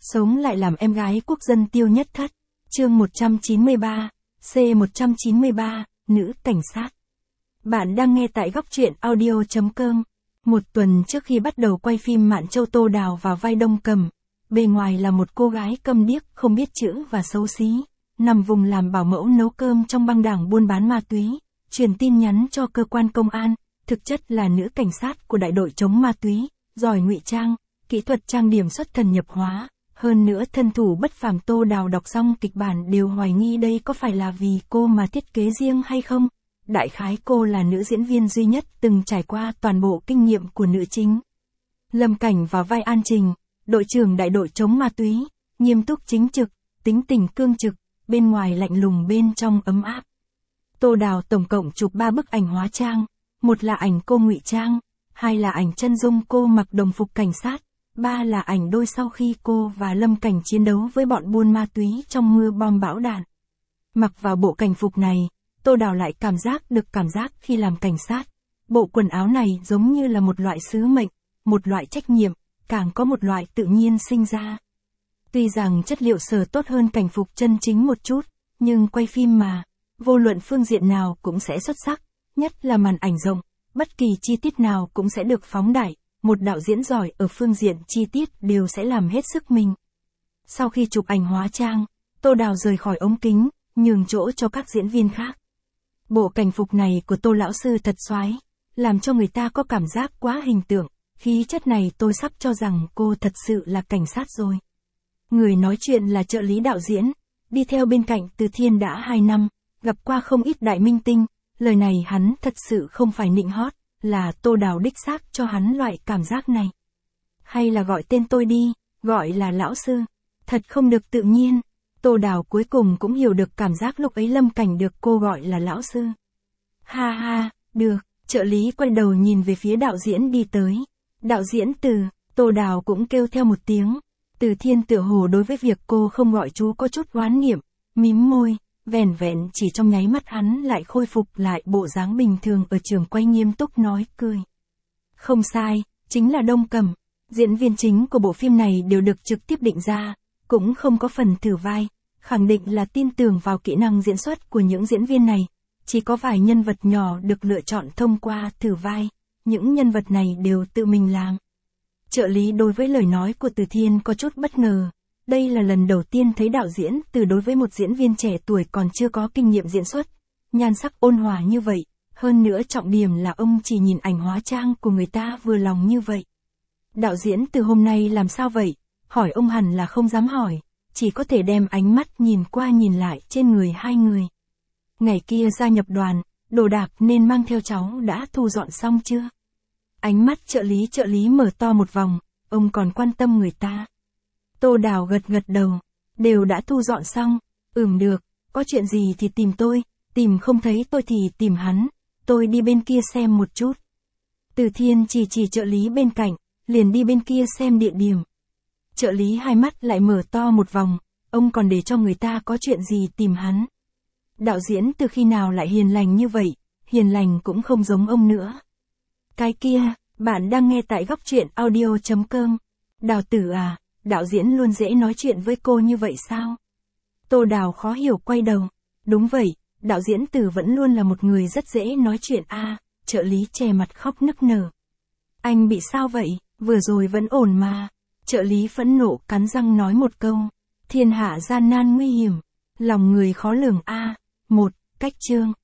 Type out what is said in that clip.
Sống lại làm em gái quốc dân Tiêu Nhất Thất. Chương 193, C193, nữ cảnh sát. Bạn đang nghe tại góc truyện audio.com. Một tuần trước khi bắt đầu quay phim Mạn Châu, Tô Đào vào vai Đông Cầm. Bề ngoài là một cô gái câm điếc, không biết chữ và xấu xí, nằm vùng làm bảo mẫu nấu cơm trong băng đảng buôn bán ma túy, truyền tin nhắn cho cơ quan công an, thực chất là nữ cảnh sát của đại đội chống ma túy, giỏi ngụy trang, kỹ thuật trang điểm xuất thần nhập hóa. Hơn nữa thân thủ bất phàm. Tô Đào đọc xong kịch bản đều hoài nghi đây có phải là vì cô mà thiết kế riêng hay không. Đại khái cô là nữ diễn viên duy nhất từng trải qua toàn bộ kinh nghiệm của nữ chính. Lâm Cảnh vào vai An Trình, đội trưởng đại đội chống ma túy, nghiêm túc chính trực, tính tình cương trực, bên ngoài lạnh lùng bên trong ấm áp. Tô Đào tổng cộng chụp 3 bức ảnh hóa trang, một là ảnh cô ngụy trang, hai là ảnh chân dung cô mặc đồng phục cảnh sát, ba là ảnh đôi sau khi cô và Lâm Cảnh chiến đấu với bọn buôn ma túy trong mưa bom bão đạn. Mặc vào bộ cảnh phục này, Tô Đào lại cảm giác được cảm giác khi làm cảnh sát. Bộ quần áo này giống như là một loại sứ mệnh, một loại trách nhiệm, càng có một loại tự nhiên sinh ra. Tuy rằng chất liệu sờ tốt hơn cảnh phục chân chính một chút, nhưng quay phim mà, vô luận phương diện nào cũng sẽ xuất sắc, nhất là màn ảnh rộng, bất kỳ chi tiết nào cũng sẽ được phóng đại. Một đạo diễn giỏi ở phương diện chi tiết đều sẽ làm hết sức mình. Sau khi chụp ảnh hóa trang, Tô Đào rời khỏi ống kính, nhường chỗ cho các diễn viên khác. Bộ cảnh phục này của Tô lão sư thật xoái, làm cho người ta có cảm giác quá hình tượng, khí chất này tôi sắp cho rằng cô thật sự là cảnh sát rồi. Người nói chuyện là trợ lý đạo diễn, đi theo bên cạnh Từ Thiên đã 2 năm, gặp qua không ít đại minh tinh, lời này hắn thật sự không phải nịnh hót. Là Tô Đào đích xác cho hắn loại cảm giác này. Hay là gọi tên tôi đi, gọi là lão sư. Thật không được tự nhiên. Tô Đào cuối cùng cũng hiểu được cảm giác lúc ấy Lâm Cảnh được cô gọi là lão sư. Ha ha, được, trợ lý quay đầu nhìn về phía đạo diễn đi tới. Đạo diễn Từ, Tô Đào cũng kêu theo một tiếng. Từ Thiên tựa hồ đối với việc cô không gọi chú có chút oán niệm, mím môi. Vẻn vẹn chỉ trong nháy mắt hắn lại khôi phục lại bộ dáng bình thường ở trường quay nghiêm túc nói cười. Không sai, chính là Đông Cầm. Diễn viên chính của bộ phim này đều được trực tiếp định ra, cũng không có phần thử vai, khẳng định là tin tưởng vào kỹ năng diễn xuất của những diễn viên này. Chỉ có vài nhân vật nhỏ được lựa chọn thông qua thử vai, những nhân vật này đều tự mình làm. Trợ lý đối với lời nói của Từ Thiên có chút bất ngờ. Đây là lần đầu tiên thấy đạo diễn Từ đối với một diễn viên trẻ tuổi còn chưa có kinh nghiệm diễn xuất, nhan sắc ôn hòa như vậy, hơn nữa trọng điểm là ông chỉ nhìn ảnh hóa trang của người ta vừa lòng như vậy. Đạo diễn Từ hôm nay làm sao vậy? Hỏi ông hẳn là không dám hỏi, chỉ có thể đem ánh mắt nhìn qua nhìn lại trên người hai người. Ngày kia gia nhập đoàn, đồ đạc nên mang theo cháu đã thu dọn xong chưa? Ánh mắt trợ lý mở to một vòng, ông còn quan tâm người ta. Tô Đào gật đầu, đều đã thu dọn xong, được, có chuyện gì thì tìm tôi, tìm không thấy tôi thì tìm hắn, tôi đi bên kia xem một chút. Từ Thiên chỉ trợ lý bên cạnh, liền đi bên kia xem địa điểm. Trợ lý hai mắt lại mở to một vòng, ông còn để cho người ta có chuyện gì tìm hắn. Đạo diễn từ khi nào lại hiền lành như vậy, hiền lành cũng không giống ông nữa. Cái kia, bạn đang nghe tại góc truyện audio.com. Đào tử à? Đạo diễn luôn dễ nói chuyện với cô như vậy sao? Tô Đào khó hiểu quay đầu. Đúng vậy, đạo diễn Từ vẫn luôn là một người rất dễ nói chuyện a. Trợ lý che mặt khóc nức nở. Anh bị sao vậy? Vừa rồi vẫn ổn mà. Trợ lý phẫn nộ cắn răng nói một câu. Thiên hạ gian nan nguy hiểm, lòng người khó lường a. Cách chương.